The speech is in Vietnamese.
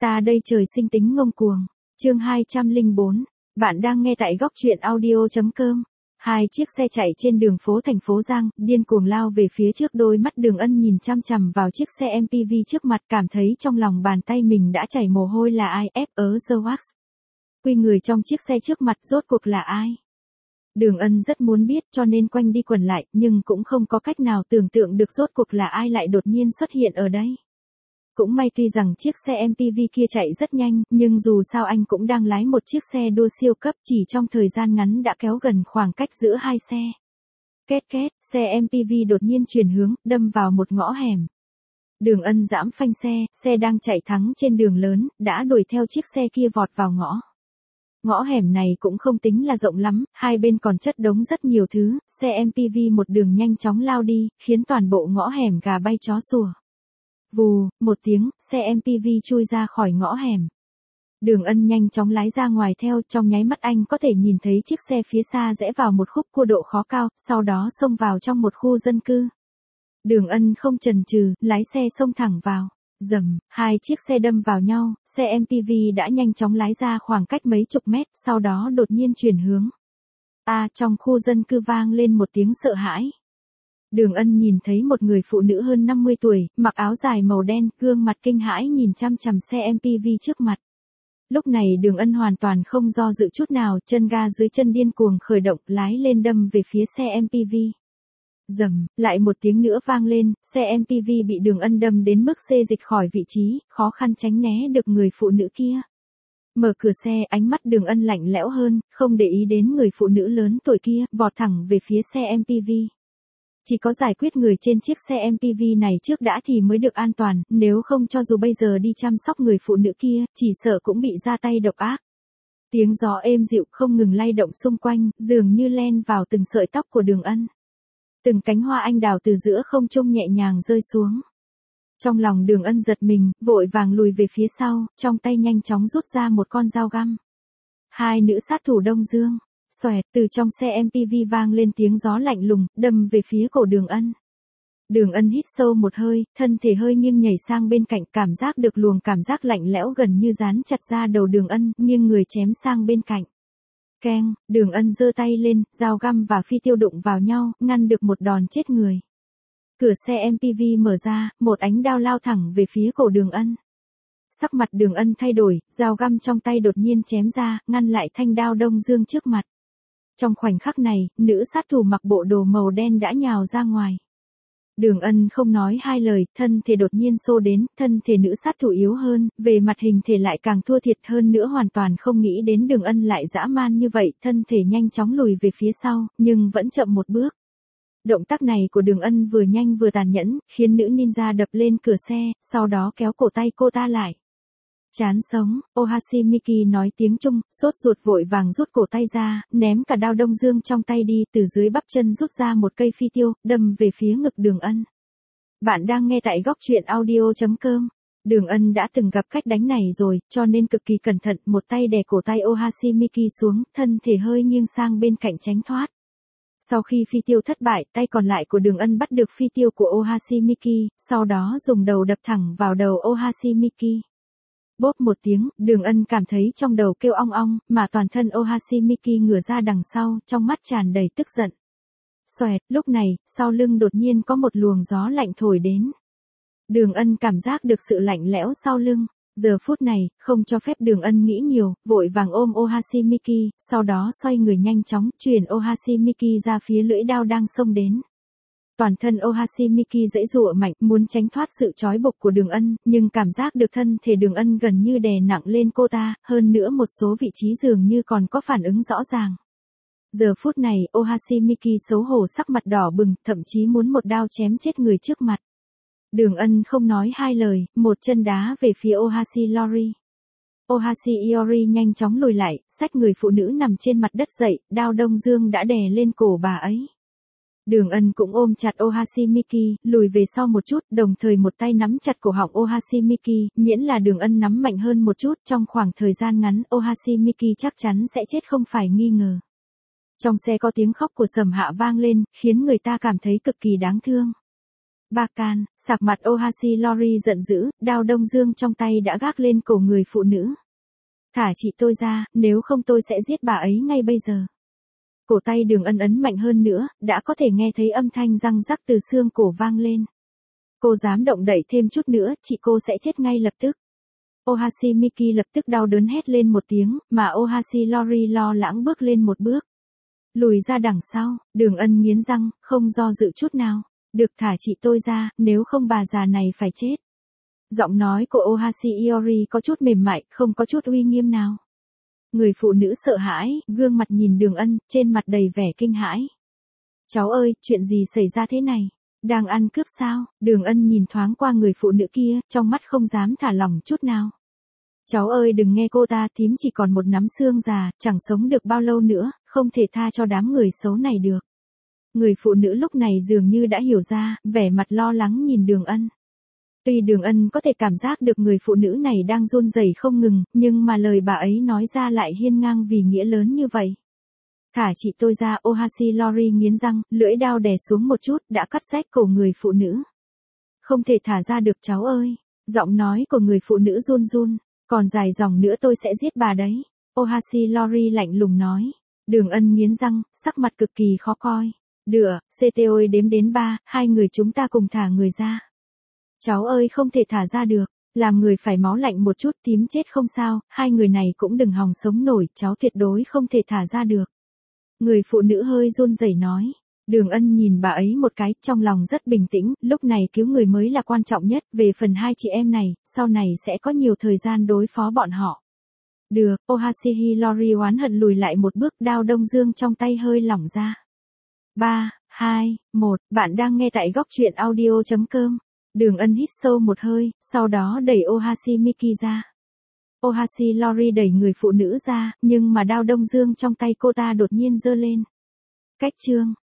Ta đây trời sinh tính ngông cuồng. Chương 204. Bạn đang nghe tại góc truyện audio.com. Hai chiếc xe chạy trên đường phố thành phố Giang, điên cuồng lao về phía trước, đôi mắt Đường Ân nhìn chăm chằm vào chiếc xe MPV trước mặt, cảm thấy trong lòng bàn tay mình đã chảy mồ hôi. Là ai? F.E. The Wax. Quy người trong chiếc xe trước mặt rốt cuộc là ai? Đường Ân rất muốn biết, cho nên quanh đi quẩn lại, nhưng cũng không có cách nào tưởng tượng được rốt cuộc là ai lại đột nhiên xuất hiện ở đây. Cũng may tuy rằng chiếc xe MPV kia chạy rất nhanh, nhưng dù sao anh cũng đang lái một chiếc xe đua siêu cấp, chỉ trong thời gian ngắn đã kéo gần khoảng cách giữa hai xe. Két két, xe MPV đột nhiên chuyển hướng, đâm vào một ngõ hẻm. Đường Ân giãm phanh xe đang chạy thắng trên đường lớn, đã đuổi theo chiếc xe kia vọt vào ngõ. Ngõ hẻm này cũng không tính là rộng lắm, hai bên còn chất đống rất nhiều thứ, xe MPV một đường nhanh chóng lao đi, khiến toàn bộ ngõ hẻm gà bay chó sủa. Vù, một tiếng, xe MPV chui ra khỏi ngõ hẻm. Đường Ân nhanh chóng lái ra ngoài theo, trong nháy mắt anh có thể nhìn thấy chiếc xe phía xa rẽ vào một khúc cua độ khó cao, sau đó xông vào trong một khu dân cư. Đường Ân không chần chừ, lái xe xông thẳng vào. Rầm, hai chiếc xe đâm vào nhau, xe MPV đã nhanh chóng lái ra khoảng cách mấy chục mét, sau đó đột nhiên chuyển hướng. Trong khu dân cư vang lên một tiếng sợ hãi. Đường Ân nhìn thấy một người phụ nữ hơn 50 tuổi, mặc áo dài màu đen, gương mặt kinh hãi nhìn chăm chằm xe MPV trước mặt. Lúc này Đường Ân hoàn toàn không do dự chút nào, chân ga dưới chân điên cuồng khởi động, lái lên đâm về phía xe MPV. Rầm, lại một tiếng nữa vang lên, xe MPV bị Đường Ân đâm đến mức xê dịch khỏi vị trí, khó khăn tránh né được người phụ nữ kia. Mở cửa xe, ánh mắt Đường Ân lạnh lẽo hơn, không để ý đến người phụ nữ lớn tuổi kia, vọt thẳng về phía xe MPV. Chỉ có giải quyết người trên chiếc xe MPV này trước đã thì mới được an toàn, nếu không cho dù bây giờ đi chăm sóc người phụ nữ kia, chỉ sợ cũng bị ra tay độc ác. Tiếng gió êm dịu không ngừng lay động xung quanh, dường như len vào từng sợi tóc của Đường Ân. Từng cánh hoa anh đào từ giữa không trung nhẹ nhàng rơi xuống. Trong lòng Đường Ân giật mình, vội vàng lùi về phía sau, trong tay nhanh chóng rút ra một con dao găm. Hai nữ sát thủ Đông Dương. Xoẹt, từ trong xe MPV vang lên tiếng gió lạnh lùng, đâm về phía cổ Đường Ân. Đường Ân hít sâu một hơi, thân thể hơi nghiêng nhảy sang bên cạnh, cảm giác được luồng cảm giác lạnh lẽo gần như dán chặt ra đầu Đường Ân, nghiêng người chém sang bên cạnh. Keng, Đường Ân giơ tay lên, dao găm và phi tiêu đụng vào nhau, ngăn được một đòn chết người. Cửa xe MPV mở ra, một ánh đao lao thẳng về phía cổ Đường Ân. Sắc mặt Đường Ân thay đổi, dao găm trong tay đột nhiên chém ra, ngăn lại thanh đao Đông Dương trước mặt. Trong khoảnh khắc này, nữ sát thủ mặc bộ đồ màu đen đã nhào ra ngoài. Đường Ân không nói hai lời, thân thể đột nhiên xô đến, thân thể nữ sát thủ yếu hơn, về mặt hình thể lại càng thua thiệt hơn nữa, hoàn toàn không nghĩ đến Đường Ân lại dã man như vậy, thân thể nhanh chóng lùi về phía sau, nhưng vẫn chậm một bước. Động tác này của Đường Ân vừa nhanh vừa tàn nhẫn, khiến nữ ninja đập lên cửa xe, sau đó kéo cổ tay cô ta lại. Chán sống, Ohashi Miki nói tiếng Trung, sốt ruột vội vàng rút cổ tay ra, ném cả đao Đông Dương trong tay đi, từ dưới bắp chân rút ra một cây phi tiêu, đâm về phía ngực Đường Ân. Bạn đang nghe tại góc truyện audio.com. Đường Ân đã từng gặp cách đánh này rồi, cho nên cực kỳ cẩn thận, một tay đè cổ tay Ohashi Miki xuống, thân thể hơi nghiêng sang bên cạnh tránh thoát. Sau khi phi tiêu thất bại, tay còn lại của Đường Ân bắt được phi tiêu của Ohashi Miki, sau đó dùng đầu đập thẳng vào đầu Ohashi Miki. Bốp một tiếng, Đường Ân cảm thấy trong đầu kêu ong ong, mà toàn thân Ohashi Miki ngửa ra đằng sau, trong mắt tràn đầy tức giận. Xoẹt, lúc này, sau lưng đột nhiên có một luồng gió lạnh thổi đến. Đường Ân cảm giác được sự lạnh lẽo sau lưng. Giờ phút này, không cho phép Đường Ân nghĩ nhiều, vội vàng ôm Ohashi Miki, sau đó xoay người nhanh chóng, chuyển Ohashi Miki ra phía lưỡi đao đang xông đến. Toàn thân Ohashi Miki giãy giụa mạnh, muốn tránh thoát sự trói buộc của Đường Ân, nhưng cảm giác được thân thể Đường Ân gần như đè nặng lên cô ta, hơn nữa một số vị trí dường như còn có phản ứng rõ ràng. Giờ phút này, Ohashi Miki xấu hổ sắc mặt đỏ bừng, thậm chí muốn một đao chém chết người trước mặt. Đường Ân không nói hai lời, một chân đá về phía Ohashi Iori. Ohashi Iori nhanh chóng lùi lại, xách người phụ nữ nằm trên mặt đất dậy, đao Đông Dương đã đè lên cổ bà ấy. Đường Ân cũng ôm chặt Ohashi Miki, lùi về sau một chút, đồng thời một tay nắm chặt cổ họng Ohashi Miki, miễn là Đường Ân nắm mạnh hơn một chút, trong khoảng thời gian ngắn, Ohashi Miki chắc chắn sẽ chết không phải nghi ngờ. Trong xe có tiếng khóc của Sầm Hạ vang lên, khiến người ta cảm thấy cực kỳ đáng thương. Ba can, sạc mặt Ohashi Lori giận dữ, đao đông dương trong tay đã gác lên cổ người phụ nữ. Thả chị tôi ra, nếu không tôi sẽ giết bà ấy ngay bây giờ. Cổ tay Đường Ân ấn mạnh hơn nữa, đã có thể nghe thấy âm thanh răng rắc từ xương cổ vang lên. Cô dám động đậy thêm chút nữa, chị cô sẽ chết ngay lập tức. Ohashi Miki lập tức đau đớn hét lên một tiếng, mà Ohashi Lori lo lắng bước lên một bước. Lùi ra đằng sau, Đường Ân nghiến răng, không do dự chút nào. Được, thả chị tôi ra, nếu không bà già này phải chết. Giọng nói của Ohashi Iori có chút mềm mại, không có chút uy nghiêm nào. Người phụ nữ sợ hãi, gương mặt nhìn Đường Ân, trên mặt đầy vẻ kinh hãi. Cháu ơi, chuyện gì xảy ra thế này? Đang ăn cướp sao? Đường Ân nhìn thoáng qua người phụ nữ kia, trong mắt không dám thả lỏng chút nào. Cháu ơi đừng nghe cô ta, thím chỉ còn một nắm xương già, chẳng sống được bao lâu nữa, không thể tha cho đám người xấu này được. Người phụ nữ lúc này dường như đã hiểu ra, vẻ mặt lo lắng nhìn Đường Ân. Tuy Đường Ân có thể cảm giác được người phụ nữ này đang run rẩy không ngừng, nhưng mà lời bà ấy nói ra lại hiên ngang vì nghĩa lớn như vậy. Thả chị tôi ra, Ohashi Lori nghiến răng, lưỡi đao đè xuống một chút, đã cắt rách cổ người phụ nữ. Không thể thả ra được cháu ơi. Giọng nói của người phụ nữ run run, còn dài dòng nữa tôi sẽ giết bà đấy. Ohashi Lori lạnh lùng nói. Đường Ân nghiến răng, sắc mặt cực kỳ khó coi. Được, CTO đếm đến 3, hai người chúng ta cùng thả người ra. Cháu ơi không thể thả ra được, làm người phải máu lạnh một chút, tím chết không sao, hai người này cũng đừng hòng sống nổi, cháu tuyệt đối không thể thả ra được. Người phụ nữ hơi run rẩy nói. Đường Ân nhìn bà ấy một cái, trong lòng rất bình tĩnh, lúc này cứu người mới là quan trọng nhất, về phần hai chị em này, sau này sẽ có nhiều thời gian đối phó bọn họ. Được, Ohashi Lori oán hận lùi lại một bước, đao đông dương trong tay hơi lỏng ra. 3, 2, 1, bạn đang nghe tại góc truyện audio.com. Đường Ân hít sâu một hơi, sau đó đẩy Ohashi Miki ra. Ohashi Lori đẩy người phụ nữ ra, nhưng mà đao đông dương trong tay cô ta đột nhiên giơ lên. Cách chương